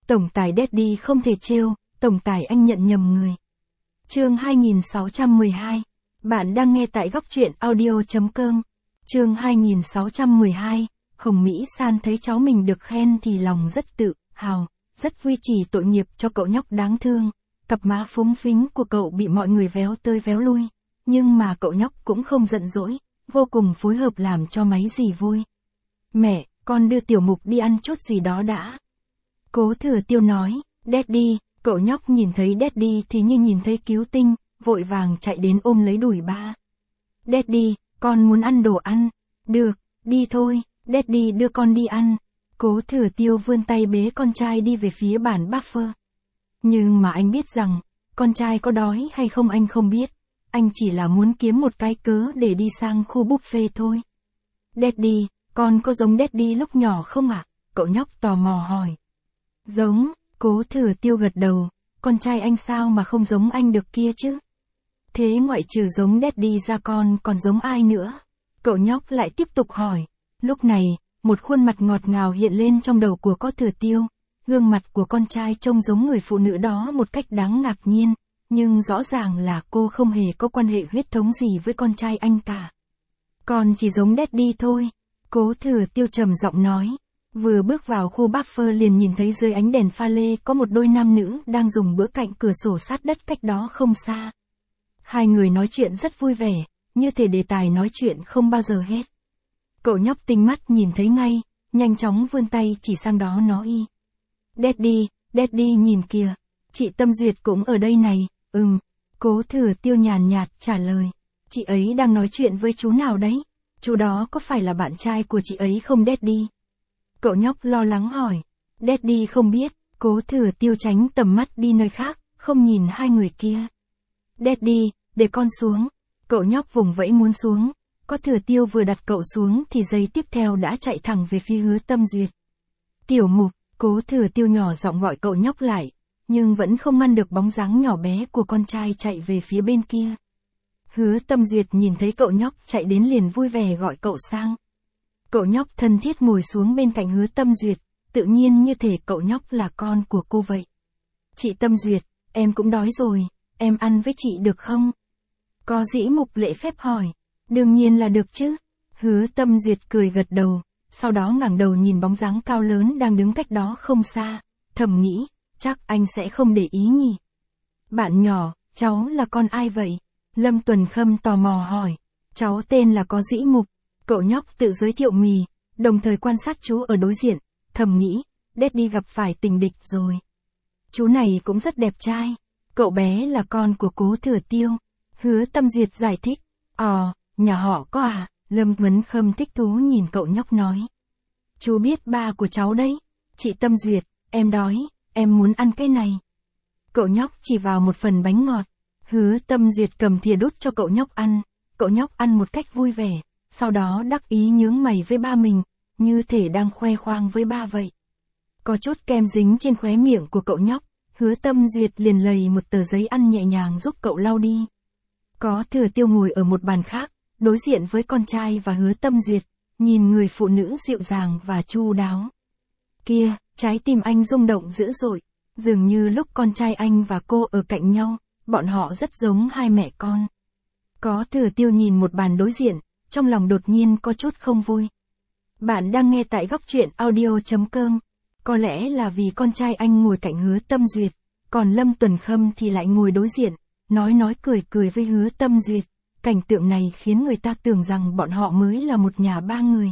Tổng tài Daddy không thể trêu, tổng tài anh nhận nhầm người. Chương 2612. Bạn đang nghe tại góc truyện audio.com. Chương 2612. Hồng Mỹ San thấy cháu mình được khen thì lòng rất tự hào, rất vui chỉ tội nghiệp cho cậu nhóc đáng thương. Cặp má phúng phính của cậu bị mọi người véo tới véo lui, nhưng mà cậu nhóc cũng không giận dỗi, vô cùng phối hợp làm cho máy gì vui. Mẹ, con đưa Tiểu Mục đi ăn chút gì đó đã. Cố Thừa Tiêu nói. Daddy. Cậu nhóc nhìn thấy Daddy thì như nhìn thấy cứu tinh, vội vàng chạy đến ôm lấy đùi ba. Daddy, con muốn ăn đồ ăn. Được, đi thôi, Daddy đưa con đi ăn. Cố Thừa Tiêu vươn tay bế con trai đi về phía bàn buffet. Nhưng mà anh biết rằng, con trai có đói hay không anh không biết. Anh chỉ là muốn kiếm một cái cớ để đi sang khu buffet thôi. Daddy, con có giống Daddy lúc nhỏ không ạ? Cậu nhóc tò mò hỏi. Giống. Cố Thừa Tiêu gật đầu, con trai anh sao mà không giống anh được kia chứ? Thế ngoại trừ giống Daddy ra con còn giống ai nữa? Cậu nhóc lại tiếp tục hỏi. Lúc này, một khuôn mặt ngọt ngào hiện lên trong đầu của Cố Thừa Tiêu. Gương mặt của con trai trông giống người phụ nữ đó một cách đáng ngạc nhiên, nhưng rõ ràng là cô không hề có quan hệ huyết thống gì với con trai anh cả. Con chỉ giống Daddy thôi, Cố Thừa Tiêu trầm giọng nói. Vừa bước vào khu buffet liền nhìn thấy dưới ánh đèn pha lê có một đôi nam nữ đang dùng bữa cạnh cửa sổ sát đất cách đó không xa. Hai người nói chuyện rất vui vẻ, như thể đề tài nói chuyện không bao giờ hết. Cậu nhóc tinh mắt nhìn thấy ngay, nhanh chóng vươn tay chỉ sang đó nói. Daddy, Daddy nhìn kìa, chị Tâm Duyệt cũng ở đây này. Cố Thừa Tiêu nhàn nhạt trả lời. Chị ấy đang nói chuyện với chú nào đấy? Chú đó có phải là bạn trai của chị ấy không Daddy? Cậu nhóc lo lắng hỏi. Daddy không biết. Cố Thừa Tiêu tránh tầm mắt đi nơi khác, không nhìn hai người kia. Daddy, để con xuống. Cậu nhóc vùng vẫy muốn xuống. Cố Thừa Tiêu vừa đặt cậu xuống thì giây tiếp theo đã chạy thẳng về phía Hứa Tâm Duyệt. Tiểu Mục. Cố Thừa Tiêu nhỏ giọng gọi cậu nhóc lại, nhưng vẫn không ngăn được bóng dáng nhỏ bé của con trai chạy về phía bên kia. Hứa Tâm Duyệt nhìn thấy cậu nhóc chạy đến liền vui vẻ gọi cậu sang. Cậu nhóc thân thiết ngồi xuống bên cạnh Hứa Tâm Duyệt, tự nhiên như thể cậu nhóc là con của cô vậy. Chị Tâm Duyệt, em cũng đói rồi, em ăn với chị được không? Có Dĩ Mục lễ phép hỏi. Đương nhiên là được chứ. Hứa Tâm Duyệt cười gật đầu, sau đó ngẩng đầu nhìn bóng dáng cao lớn đang đứng cách đó không xa, thầm nghĩ, chắc anh sẽ không để ý nhỉ. Bạn nhỏ, cháu là con ai vậy? Lâm Tuần Khâm tò mò hỏi. Cháu tên là Có Dĩ Mục. Cậu nhóc tự giới thiệu đồng thời quan sát chú ở đối diện, thầm nghĩ, Daddy gặp phải tình địch rồi. Chú này cũng rất đẹp trai. Cậu bé là con của Cố Thừa Tiêu. Hứa Tâm Duyệt giải thích. Nhà họ có à? Lâm Tuần Khâm thích thú nhìn cậu nhóc nói. Chú biết ba của cháu đấy. Chị Tâm Duyệt, em đói, em muốn ăn cái này. Cậu nhóc chỉ vào một phần bánh ngọt. Hứa Tâm Duyệt cầm thìa đút cho cậu nhóc ăn. Cậu nhóc ăn một cách vui vẻ, sau đó đắc ý nhướng mày với ba mình, như thể đang khoe khoang với ba vậy. Có chút kem dính trên khóe miệng của cậu nhóc, Hứa Tâm Duyệt liền lầy một tờ giấy ăn nhẹ nhàng giúp cậu lau đi. Có Thừa Tiêu ngồi ở một bàn khác, đối diện với con trai và Hứa Tâm Duyệt, nhìn người phụ nữ dịu dàng và chu đáo. Kia, trái tim anh rung động dữ dội, dường như lúc con trai anh và cô ở cạnh nhau, bọn họ rất giống hai mẹ con. Có Thừa Tiêu nhìn một bàn đối diện, trong lòng đột nhiên có chút không vui. Bạn đang nghe tại góc truyện audio.com. Có lẽ là vì con trai anh ngồi cạnh Hứa Tâm Duyệt, còn Lâm Tuần Khâm thì lại ngồi đối diện, nói cười cười với Hứa Tâm Duyệt. Cảnh tượng này khiến người ta tưởng rằng bọn họ mới là một nhà ba người.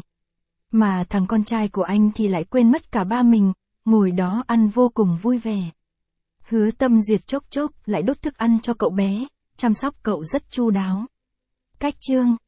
Mà thằng con trai của anh thì lại quên mất cả ba mình, ngồi đó ăn vô cùng vui vẻ. Hứa Tâm Duyệt chốc lại đút thức ăn cho cậu bé, chăm sóc cậu rất chu đáo. Cách chương